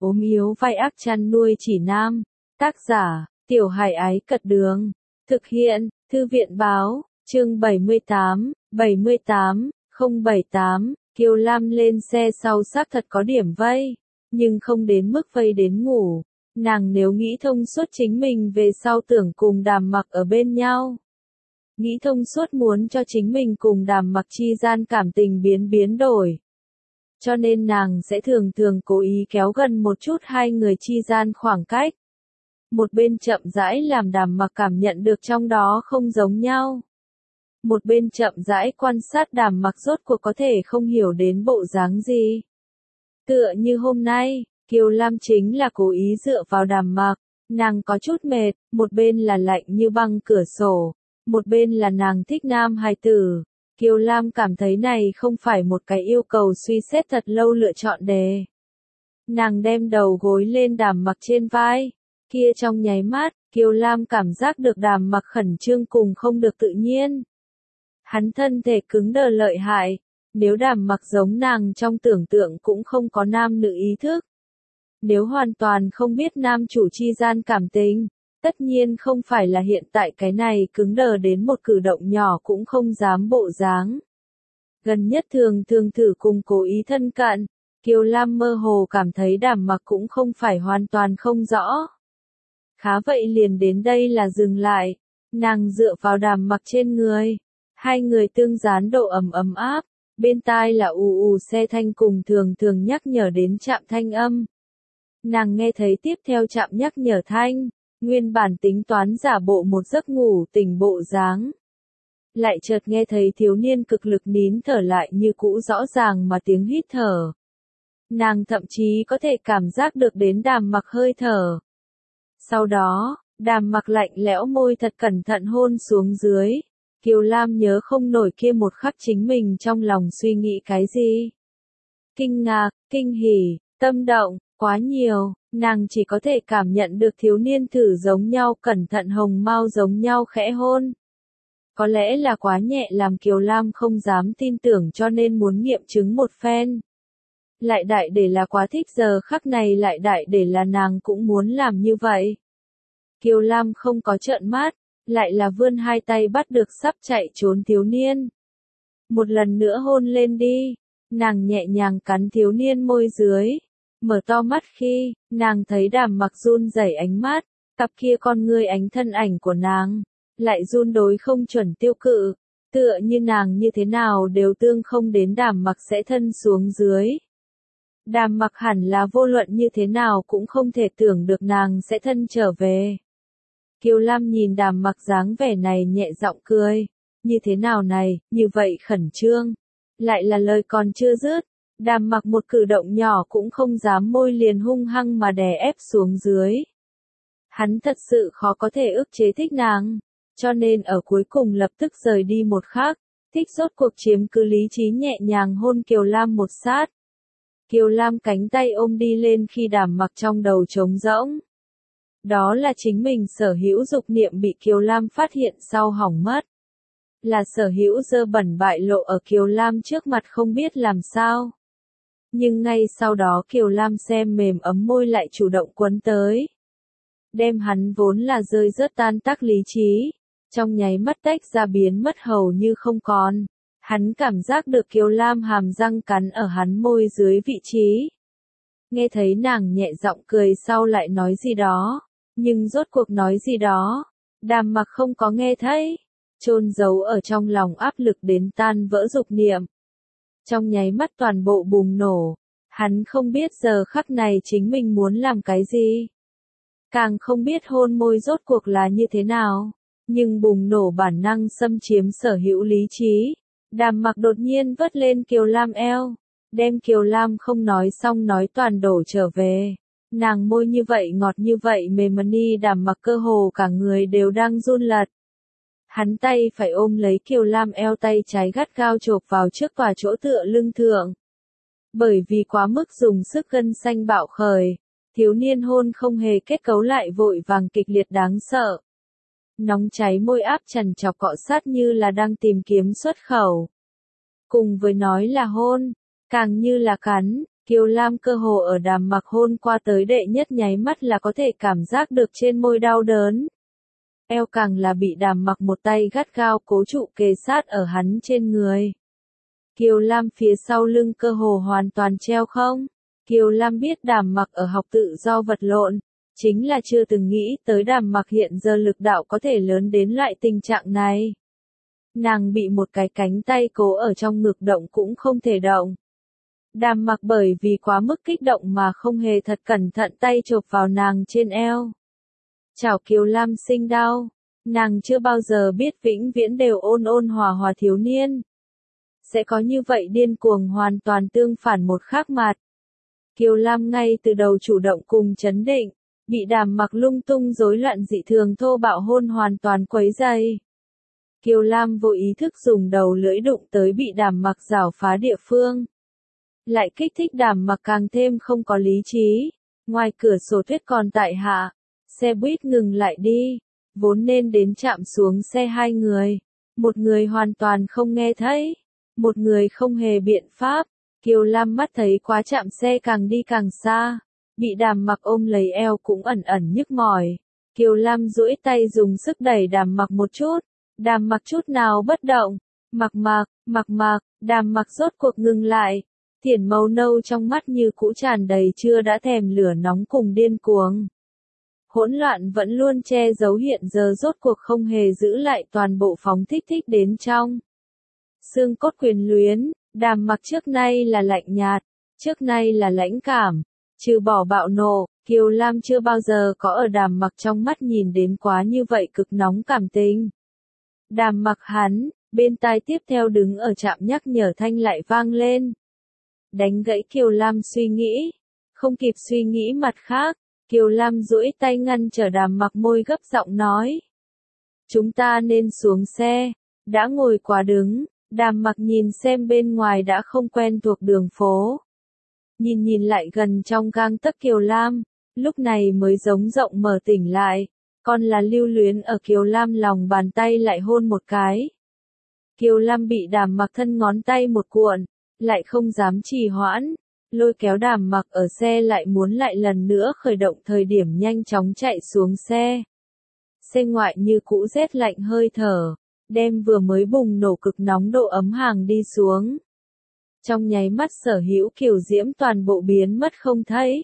ốm yếu vai ác chăn nuôi chỉ nam. Tác giả, Tiểu Hải Ái Cật Đường. Thực hiện, Thư viện Báo, chương 78, 078, Kiều Lam lên xe sau xác thật có điểm vây, nhưng không đến mức vây đến ngủ. Nàng nếu nghĩ thông suốt chính mình về sau tưởng cùng Đàm Mặc ở bên nhau. Nghĩ thông suốt muốn cho chính mình cùng Đàm Mặc chi gian cảm tình biến đổi. Cho nên nàng sẽ thường cố ý kéo gần một chút hai người chi gian khoảng cách. Một bên chậm rãi làm Đàm Mặc cảm nhận được trong đó không giống nhau. Một bên chậm rãi quan sát Đàm Mặc rốt cuộc có thể không hiểu đến bộ dáng gì. Tựa như hôm nay, Kiều Lam chính là cố ý dựa vào Đàm Mặc, nàng có chút mệt, một bên là lạnh như băng cửa sổ, một bên là nàng thích nam hài tử. Kiều Lam cảm thấy này không phải một cái yêu cầu suy xét thật lâu lựa chọn đề. Nàng đem đầu gối lên Đàm Mặc trên vai, kia trong nháy mắt, Kiều Lam cảm giác được Đàm Mặc khẩn trương cùng không được tự nhiên. Hắn thân thể cứng đờ lợi hại, nếu Đàm Mặc giống nàng trong tưởng tượng cũng không có nam nữ ý thức. Nếu hoàn toàn không biết nam chủ chi gian cảm tình, tất nhiên không phải là hiện tại cái này cứng đờ đến một cử động nhỏ cũng không dám bộ dáng. Gần nhất thường thử cùng cố ý thân cận, Kiều Lam mơ hồ cảm thấy Đàm Mặc cũng không phải hoàn toàn không rõ. Khá vậy liền đến đây là dừng lại, nàng dựa vào Đàm Mặc trên người, hai người tương dán độ ấm áp, bên tai là ù xe thanh cùng thường nhắc nhở đến trạm thanh âm. Nàng nghe thấy tiếp theo trạm nhắc nhở thanh, nguyên bản tính toán giả bộ một giấc ngủ tỉnh bộ dáng. Lại chợt nghe thấy thiếu niên cực lực nín thở lại như cũ rõ ràng mà tiếng hít thở. Nàng thậm chí có thể cảm giác được đến Đàm Mặc hơi thở. Sau đó, Đàm Mặc lạnh lẽo môi thật cẩn thận hôn xuống dưới. Kiều Lam nhớ không nổi kia một khắc chính mình trong lòng suy nghĩ cái gì. Kinh ngạc, kinh hỉ, tâm động, quá nhiều, nàng chỉ có thể cảm nhận được thiếu niên thử giống nhau cẩn thận hồng mau giống nhau khẽ hôn. Có lẽ là quá nhẹ làm Kiều Lam không dám tin tưởng cho nên muốn nghiệm chứng một phen. Lại đại để là quá thích giờ khắc này lại đại để là nàng cũng muốn làm như vậy. Kiều Lam không có trợn mắt, lại là vươn hai tay bắt được sắp chạy trốn thiếu niên. Một lần nữa hôn lên đi, nàng nhẹ nhàng cắn thiếu niên môi dưới. Mở to mắt khi, nàng thấy Đàm Mặc run rẩy ánh mắt, cặp kia con ngươi ánh thân ảnh của nàng, lại run đối không chuẩn tiêu cự, tựa như nàng như thế nào đều tương không đến Đàm Mặc sẽ thân xuống dưới. Đàm Mặc hẳn là vô luận như thế nào cũng không thể tưởng được nàng sẽ thân trở về. Kiều Lam nhìn Đàm Mặc dáng vẻ này nhẹ giọng cười, như thế nào này, như vậy khẩn trương. Lại là lời còn chưa dứt, Đàm Mặc một cử động nhỏ cũng không dám môi liền hung hăng mà đè ép xuống dưới. Hắn thật sự khó có thể ức chế thích nàng, cho nên ở cuối cùng lập tức rời đi một khắc, thích rốt cuộc chiếm cứ lý trí nhẹ nhàng hôn Kiều Lam một sát. Kiều Lam cánh tay ôm đi lên khi Đàm Mặc trong đầu trống rỗng. Đó là chính mình sở hữu dục niệm bị Kiều Lam phát hiện sau hỏng mất. Là sở hữu dơ bẩn bại lộ ở Kiều Lam trước mặt không biết làm sao. Nhưng ngay sau đó Kiều Lam xem mềm ấm môi lại chủ động quấn tới. Đem hắn vốn là rơi rớt tan tác lý trí, trong nháy mắt tách ra biến mất hầu như không còn. Hắn cảm giác được Kiều Lam hàm răng cắn ở hắn môi dưới vị trí. Nghe thấy nàng nhẹ giọng cười sau lại nói gì đó, nhưng rốt cuộc nói gì đó, Đàm Mặc không có nghe thấy, chôn giấu ở trong lòng áp lực đến tan vỡ dục niệm. Trong nháy mắt toàn bộ bùng nổ, hắn không biết giờ khắc này chính mình muốn làm cái gì. Càng không biết hôn môi rốt cuộc là như thế nào, nhưng bùng nổ bản năng xâm chiếm sở hữu lý trí. Đàm Mặc đột nhiên vớt lên Kiều Lam eo, đem Kiều Lam không nói xong nói toàn đổ trở về. Nàng môi như vậy ngọt như vậy mềm ni Đàm Mặc cơ hồ cả người đều đang run lật. Hắn tay phải ôm lấy Kiều Lam eo tay trái gắt gao chộp vào trước tòa chỗ tựa lưng thượng. Bởi vì quá mức dùng sức gân xanh bạo khởi, thiếu niên hôn không hề kết cấu lại vội vàng kịch liệt đáng sợ. Nóng cháy môi áp chằn chọc cọ sát như là đang tìm kiếm xuất khẩu. Cùng với nói là hôn, càng như là cắn, Kiều Lam cơ hồ ở Đàm Mặc hôn qua tới đệ nhất nháy mắt là có thể cảm giác được trên môi đau đớn. Eo càng là bị Đàm Mặc một tay gắt gao cố trụ kề sát ở hắn trên người. Kiều Lam phía sau lưng cơ hồ hoàn toàn treo không. Kiều Lam biết Đàm Mặc ở học tự do vật lộn, chính là chưa từng nghĩ tới Đàm Mặc hiện giờ lực đạo có thể lớn đến loại tình trạng này. Nàng bị một cái cánh tay cố ở trong ngực động cũng không thể động. Đàm Mặc bởi vì quá mức kích động mà không hề thật cẩn thận tay chộp vào nàng trên eo. Chảo Kiều Lam sinh đau, nàng chưa bao giờ biết vĩnh viễn đều ôn ôn hòa hòa thiếu niên. Sẽ có như vậy điên cuồng hoàn toàn tương phản một khác mặt. Kiều Lam ngay từ đầu chủ động cùng chấn định, bị Đàm Mặc lung tung rối loạn dị thường thô bạo hôn hoàn toàn quấy rầy. Kiều Lam vô ý thức dùng đầu lưỡi đụng tới bị Đàm Mặc rảo phá địa phương. Lại kích thích Đàm Mặc càng thêm không có lý trí. Ngoài cửa sổ tuyết còn tại hạ, xe buýt ngừng lại đi, vốn nên đến chạm xuống xe hai người. Một người hoàn toàn không nghe thấy, một người không hề biện pháp. Kiều Lam mắt thấy quá chạm xe càng đi càng xa, bị Đàm Mặc ôm lấy eo cũng ẩn ẩn nhức mỏi. Kiều Lam duỗi tay dùng sức đẩy Đàm Mặc một chút, Đàm Mặc chút nào bất động. Mặc, Đàm Mặc rốt cuộc ngừng lại. Thiển màu nâu trong mắt như cũ tràn đầy chưa đã thèm lửa nóng cùng điên cuồng. Hỗn loạn vẫn luôn che giấu hiện giờ rốt cuộc không hề giữ lại toàn bộ phóng thích đến trong. Xương cốt quyền luyến, Đàm Mặc trước nay là lạnh nhạt, trước nay là lãnh cảm, trừ bỏ bạo nộ, Kiều Lam chưa bao giờ có ở Đàm Mặc trong mắt nhìn đến quá như vậy cực nóng cảm tình. Đàm Mặc hắn, bên tai tiếp theo đứng ở trạm nhắc nhở thanh lại vang lên. Đánh gãy Kiều Lam suy nghĩ, không kịp suy nghĩ mặt khác, Kiều Lam duỗi tay ngăn trở Đàm Mặc môi gấp giọng nói. Chúng ta nên xuống xe, đã ngồi quá đứng, Đàm Mặc nhìn xem bên ngoài đã không quen thuộc đường phố. Nhìn lại gần trong gang tấc Kiều Lam, lúc này mới giống rộng mở tỉnh lại, còn là lưu luyến ở Kiều Lam lòng bàn tay lại hôn một cái. Kiều Lam bị Đàm Mặc thân ngón tay một cuộn, lại không dám trì hoãn, lôi kéo Đàm Mặc ở xe lại muốn lại lần nữa khởi động thời điểm nhanh chóng chạy xuống xe. Xe ngoại như cũ rét lạnh hơi thở, đem vừa mới bùng nổ cực nóng độ ấm hàng đi xuống. Trong nháy mắt sở hữu kiều diễm toàn bộ biến mất không thấy.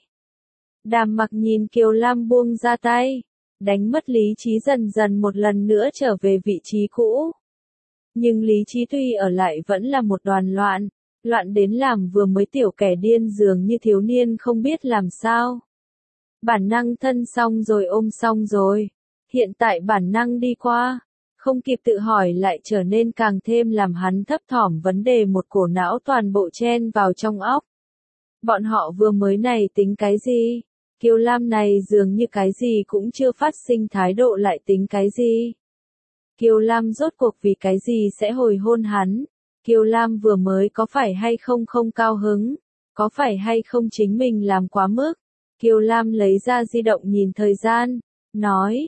Đàm Mặc nhìn Kiều Lam buông ra tay, đánh mất lý trí dần dần một lần nữa trở về vị trí cũ. Nhưng lý trí tuy ở lại vẫn là một đoàn loạn, loạn đến làm vừa mới tiểu kẻ điên dường như thiếu niên không biết làm sao. Bản năng thân xong rồi ôm xong rồi, hiện tại bản năng đi qua, không kịp tự hỏi lại trở nên càng thêm làm hắn thấp thỏm vấn đề một cổ não toàn bộ chen vào trong óc. Bọn họ vừa mới này tính cái gì? Kiều Lam này dường như cái gì cũng chưa phát sinh thái độ lại tính cái gì? Kiều Lam rốt cuộc vì cái gì sẽ hồi hôn hắn? Kiều Lam vừa mới có phải hay không không cao hứng? Có phải hay không chính mình làm quá mức? Kiều Lam lấy ra di động nhìn thời gian, nói,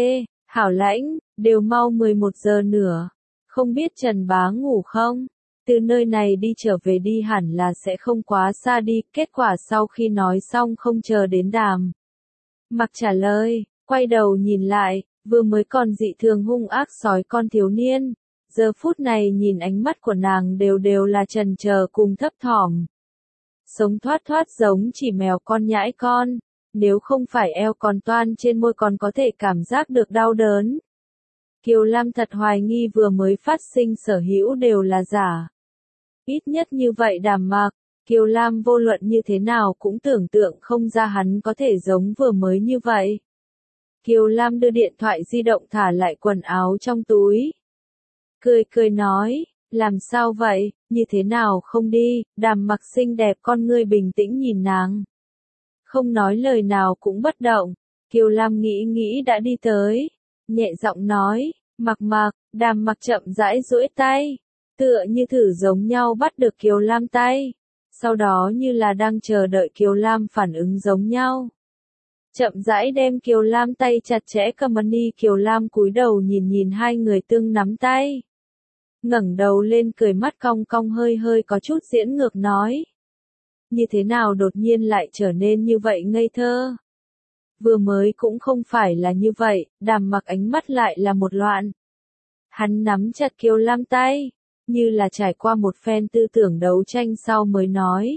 Hảo Lãnh, đều mau 11 giờ nữa. Không biết Trần Bá ngủ không? Từ nơi này đi trở về đi hẳn là sẽ không quá xa đi. Kết quả sau khi nói xong không chờ đến Đàm Mặc trả lời, quay đầu nhìn lại, vừa mới còn dị thường hung ác sói con thiếu niên. Giờ phút này nhìn ánh mắt của nàng đều là trần chờ cùng thấp thỏm. Sống thoát giống chỉ mèo con nhãi con. Nếu không phải eo còn toan trên môi còn có thể cảm giác được đau đớn. Kiều Lam thật hoài nghi vừa mới phát sinh sở hữu đều là giả. Ít nhất như vậy Đàm Mặc, Kiều Lam vô luận như thế nào cũng tưởng tượng không ra hắn có thể giống vừa mới như vậy. Kiều Lam đưa điện thoại di động thả lại quần áo trong túi. Cười nói, làm sao vậy, như thế nào không đi? Đàm Mặc xinh đẹp con ngươi bình tĩnh nhìn nàng. Không nói lời nào cũng bất động. Kiều Lam nghĩ đã đi tới. Nhẹ giọng nói, Mặc. Đàm Mặc chậm rãi duỗi tay. Tựa như thử giống nhau bắt được Kiều Lam tay. Sau đó như là đang chờ đợi Kiều Lam phản ứng giống nhau. Chậm rãi đem Kiều Lam tay chặt chẽ cầm đi. Kiều Lam cúi đầu nhìn hai người tương nắm tay. Ngẩng đầu lên cười mắt cong cong hơi có chút diễn ngược nói. như thế nào đột nhiên lại trở nên như vậy ngây thơ. Vừa mới cũng không phải là như vậy, Đàm Mặc ánh mắt lại là một loạn. Hắn nắm chặt Kiều Lam tay, như là trải qua một phen tư tưởng đấu tranh sau mới nói.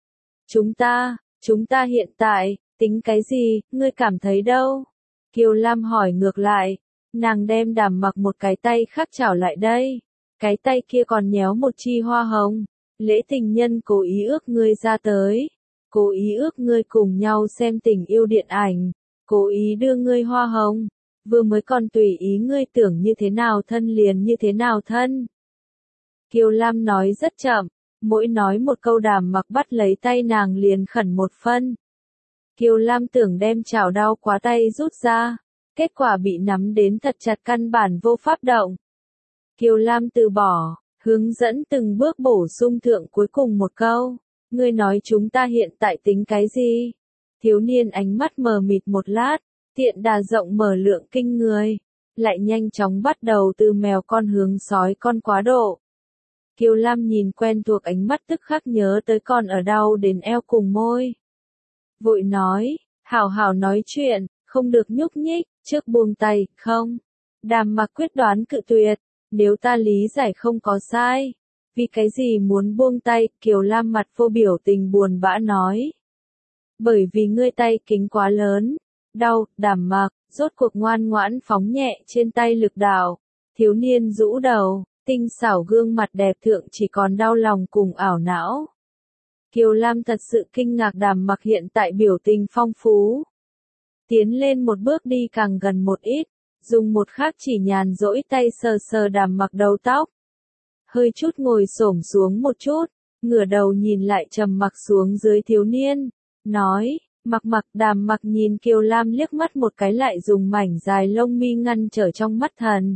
Chúng ta hiện tại, tính cái gì, ngươi cảm thấy đâu? Kiều Lam hỏi ngược lại, nàng đem Đàm Mặc một cái tay khác chảo lại đây. Cái tay kia còn nhéo một chi hoa hồng. Lễ tình nhân cố ý ước ngươi ra tới. Cố ý ước ngươi cùng nhau xem tình yêu điện ảnh. Cố ý đưa ngươi hoa hồng. Vừa mới còn tùy ý ngươi tưởng như thế nào thân liền như thế nào thân. Kiều Lam nói rất chậm, mỗi nói một câu Đàm Mặc bắt lấy tay nàng liền khẩn một phân. Kiều Lam tưởng đem chảo đau quá tay rút ra, kết quả bị nắm đến thật chặt căn bản vô pháp động. Kiều Lam từ bỏ, hướng dẫn từng bước bổ sung thượng cuối cùng một câu. Ngươi nói chúng ta hiện tại tính cái gì? Thiếu niên ánh mắt mờ mịt một lát, tiện đà rộng mở lượng kinh người, lại nhanh chóng bắt đầu từ mèo con hướng sói con quá độ. Kiều Lam nhìn quen thuộc ánh mắt tức khắc nhớ tới con ở đau đến eo cùng môi. Vội nói, hảo hảo nói chuyện, không được nhúc nhích, trước buông tay, không. Đàm Mặc quyết đoán cự tuyệt, nếu ta lý giải không có sai. Vì cái gì muốn buông tay, Kiều Lam mặt vô biểu tình buồn bã nói. Bởi vì ngươi tay kính quá lớn, đau, Đàm Mặc, rốt cuộc ngoan ngoãn phóng nhẹ trên tay lực đạo. Thiếu niên rũ đầu, tinh xảo gương mặt đẹp thượng chỉ còn đau lòng cùng ảo não. Kiều Lam thật sự kinh ngạc Đàm Mặc hiện tại biểu tình phong phú. Tiến lên một bước đi càng gần một ít, dùng một khác chỉ nhàn rỗi tay sờ sờ Đàm Mặc đầu tóc. Hơi chút ngồi xổm xuống một chút, ngửa đầu nhìn lại trầm mặc xuống dưới thiếu niên, nói, Mặc. Đàm Mặc nhìn Kiều Lam liếc mắt một cái lại dùng mảnh dài lông mi ngăn trở trong mắt thần.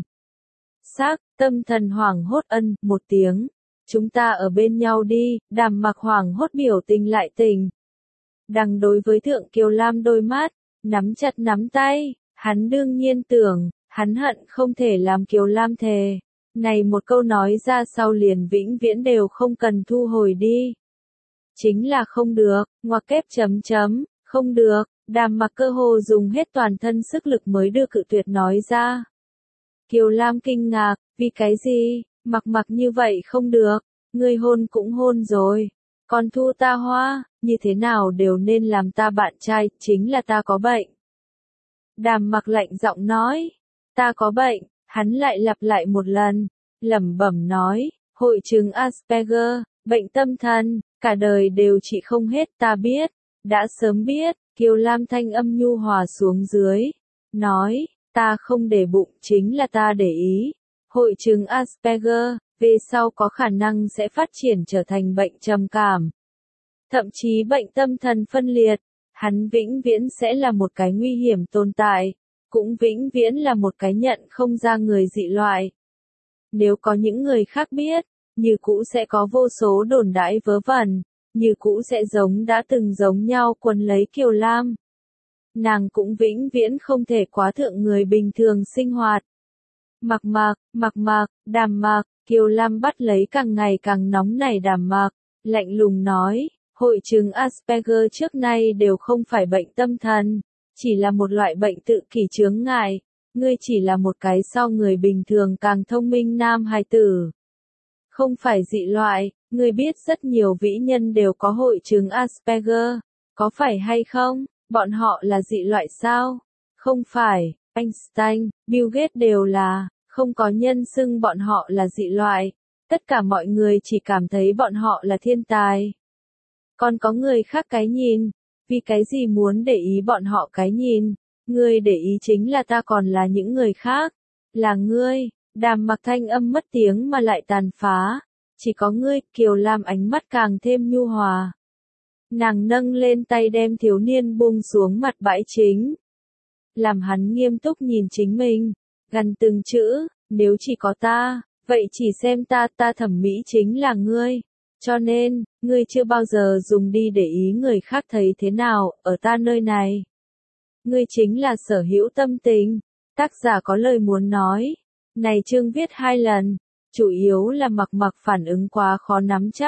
Tâm thần hoảng hốt một tiếng. Chúng ta ở bên nhau đi, Đàm Mặc hoảng hốt biểu tình lại tình. Đằng đối với thượng Kiều Lam đôi mắt, nắm chặt nắm tay, hắn đương nhiên tưởng, hắn hận không thể làm Kiều Lam thề. Này một câu nói ra sau liền vĩnh viễn đều không cần thu hồi đi. Chính là không được, ngoặc kép chấm, không được, Đàm Mặc cơ hồ dùng hết toàn thân sức lực mới đưa cự tuyệt nói ra. Kiều Lam kinh ngạc, vì cái gì, Mặc như vậy không được, ngươi hôn cũng hôn rồi, còn thu ta hoa, như thế nào đều nên làm ta bạn trai, chính là ta có bệnh. Đàm Mặc lạnh giọng nói, ta có bệnh, hắn lại lặp lại một lần, lẩm bẩm nói, hội chứng Asperger, bệnh tâm thần, cả đời đều trị không hết ta biết, đã sớm biết, Kiều Lam thanh âm nhu hòa xuống dưới, nói, ta không để bụng chính là ta để ý. Hội chứng Asperger, về sau có khả năng sẽ phát triển trở thành bệnh trầm cảm. Thậm chí bệnh tâm thần phân liệt, hắn vĩnh viễn sẽ là một cái nguy hiểm tồn tại, cũng vĩnh viễn là một cái nhận không ra người dị loại. Nếu có những người khác biết, như cũ sẽ có vô số đồn đãi vớ vẩn, như cũ sẽ giống đã từng giống nhau quấn lấy Kiều Lam. Nàng cũng vĩnh viễn không thể quá thượng người bình thường sinh hoạt. Mặc, Đàm Mặc, Kiều Lam bắt lấy càng ngày càng nóng nảy Đàm Mặc, lạnh lùng nói, hội chứng Asperger trước nay đều không phải bệnh tâm thần, chỉ là một loại bệnh tự kỷ chướng ngại, ngươi chỉ là một cái so người bình thường càng thông minh nam hài tử. Không phải dị loại, ngươi biết rất nhiều vĩ nhân đều có hội chứng Asperger, có phải hay không, bọn họ là dị loại sao? Không phải, Einstein, Bill Gates đều là, không có nhân xưng bọn họ là dị loại, tất cả mọi người chỉ cảm thấy bọn họ là thiên tài. Còn có người khác cái nhìn, vì cái gì muốn để ý bọn họ cái nhìn, ngươi để ý chính là ta còn là những người khác, là ngươi. Đàm Mặc thanh âm mất tiếng mà lại tàn phá, chỉ có ngươi, Kiều Lam ánh mắt càng thêm nhu hòa. Nàng nâng lên tay đem thiếu niên buông xuống mặt bãi chính. Làm hắn nghiêm túc nhìn chính mình, gần từng chữ, nếu chỉ có ta, vậy chỉ xem ta thẩm mỹ chính là ngươi. Cho nên, ngươi chưa bao giờ dùng đi để ý người khác thấy thế nào, ở ta nơi này. Ngươi chính là sở hữu tâm tình, tác giả có lời muốn nói. Này chương viết 2 lần, chủ yếu là Mặc phản ứng quá khó nắm chắc,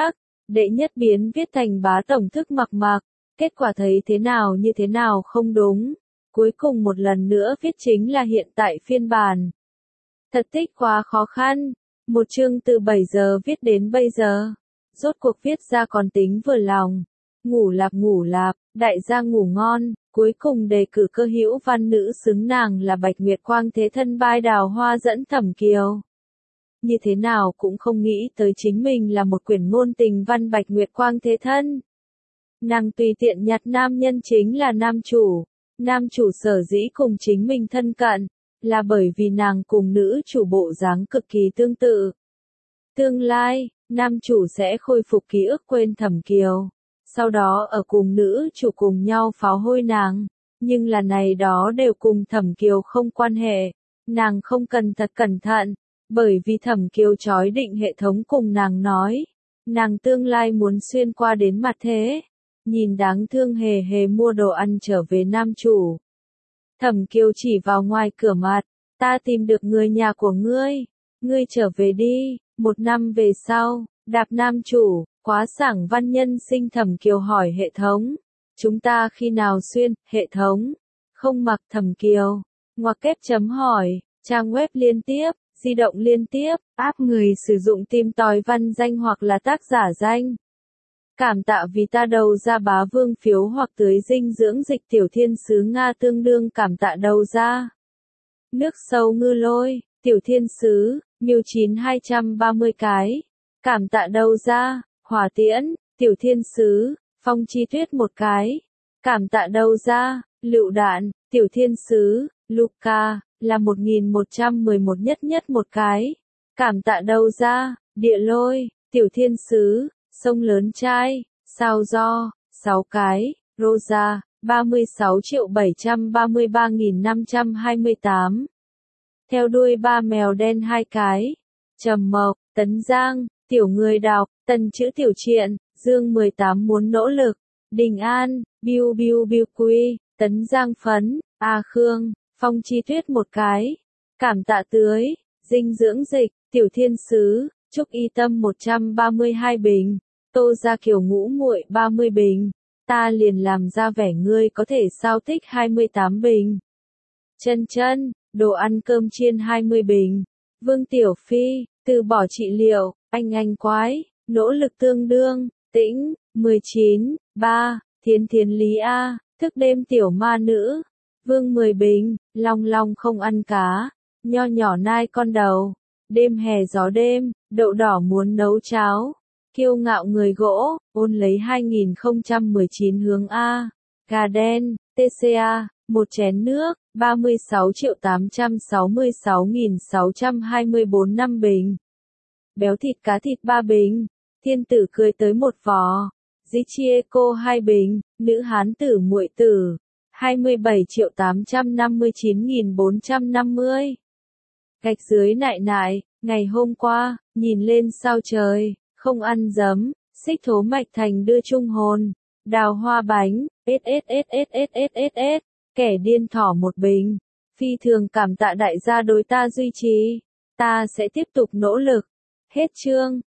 Đệ nhất biến viết thành bá tổng thức mặc mặc, kết quả thấy thế nào không đúng. Cuối cùng một lần nữa viết chính là hiện tại phiên bản. Thật tích quá khó khăn, một chương từ 7 giờ viết đến bây giờ. Rốt cuộc viết ra còn tính vừa lòng. Ngủ lạp, đại gia ngủ ngon, cuối cùng đề cử cơ hữu văn nữ xứng nàng là Bạch Nguyệt Quang thế thân Bai Đào Hoa dẫn Thẩm Kiều. Như thế nào cũng không nghĩ tới chính mình là một quyển ngôn tình văn Bạch Nguyệt Quang thế thân. Nàng tùy tiện nhặt nam nhân chính là nam chủ. Nam chủ sở dĩ cùng chính mình thân cận, là bởi vì nàng cùng nữ chủ bộ dáng cực kỳ tương tự. Tương lai, nam chủ sẽ khôi phục ký ức quên Thẩm Kiều. Sau đó ở cùng nữ chủ cùng nhau pháo hôi nàng. Nhưng là này đó đều cùng Thẩm Kiều không quan hệ. Nàng không cần thật cẩn thận. Bởi vì Thẩm Kiều chói định hệ thống cùng nàng nói. Nàng tương lai muốn xuyên qua đến mặt thế. Nhìn đáng thương hề hề mua đồ ăn trở về nam chủ. Thẩm Kiều chỉ vào ngoài cửa mặt. Ta tìm được người nhà của ngươi. Ngươi trở về đi. 1 năm về sau, đạp nam chủ. Quá sảng văn nhân sinh. Thẩm Kiều hỏi hệ thống. Chúng ta khi nào xuyên, hệ thống? Không mặc. Thẩm Kiều. Ngoặc kép chấm hỏi. Trang web liên tiếp, di động liên tiếp, app người sử dụng tìm tòi văn danh hoặc là tác giả danh. Cảm tạ vì ta đầu ra bá vương phiếu hoặc tưới dinh dưỡng dịch tiểu thiên sứ Nga tương đương cảm tạ đầu ra. Nước sâu ngư lôi, tiểu thiên sứ, miêu 9230 cái. Cảm tạ đầu ra, hỏa tiễn, tiểu thiên sứ, phong chi tuyết 1 cái. Cảm tạ đầu ra, lựu đạn, tiểu thiên sứ, Luca, là 1111 nhất 1 cái. Cảm tạ đầu ra, địa lôi, tiểu thiên sứ, sông lớn trai, sao do, 6 cái, Rosa, 36.733.528. Theo đuôi 3 mèo đen 2 cái. Trầm Mộc, Tấn Giang, tiểu người đọc, Tần chữ tiểu truyện, Dương 18 muốn nỗ lực. Đình An, Biu Quy, Tấn Giang phấn, A Khương, Phong chi tuyết 1 cái. Cảm tạ tưới, dinh dưỡng dịch, tiểu thiên sứ, Trúc Y Tâm 132 bình. Tô Gia Kiều ngũ muội 30 bình. Ta liền làm ra vẻ ngươi có thể sao thích 28 bình. Chân chân, đồ ăn cơm chiên 20 bình. Vương Tiểu Phi, từ bỏ trị liệu, anh quái, nỗ lực tương đương, Tĩnh, 19, 3, Thiến Lý A, thức đêm tiểu ma nữ. Vương 10 bình, Long không ăn cá, nho nhỏ nai con đầu. Đêm hè gió đêm, đậu đỏ muốn nấu cháo. Kiêu ngạo người gỗ, ôn lấy 2019 hướng A. Gà đen, TCA, 1 chén nước, 36.866.624 5 bình. Béo thịt cá thịt 3 bình. Thiên tử cười tới 1 vò. Dĩ chia cô 2 bình. Nữ hán tử muội tử. 27.859.450. Gạch dưới nại, ngày hôm qua, nhìn lên sao trời, không ăn giấm, xích thố mạch thành đưa chung hồn, đào hoa bánh, SSSSSSSS, kẻ điên thỏ 1 bình. Phi thường cảm tạ đại gia đối ta duy trì, ta sẽ tiếp tục nỗ lực. Hết chương.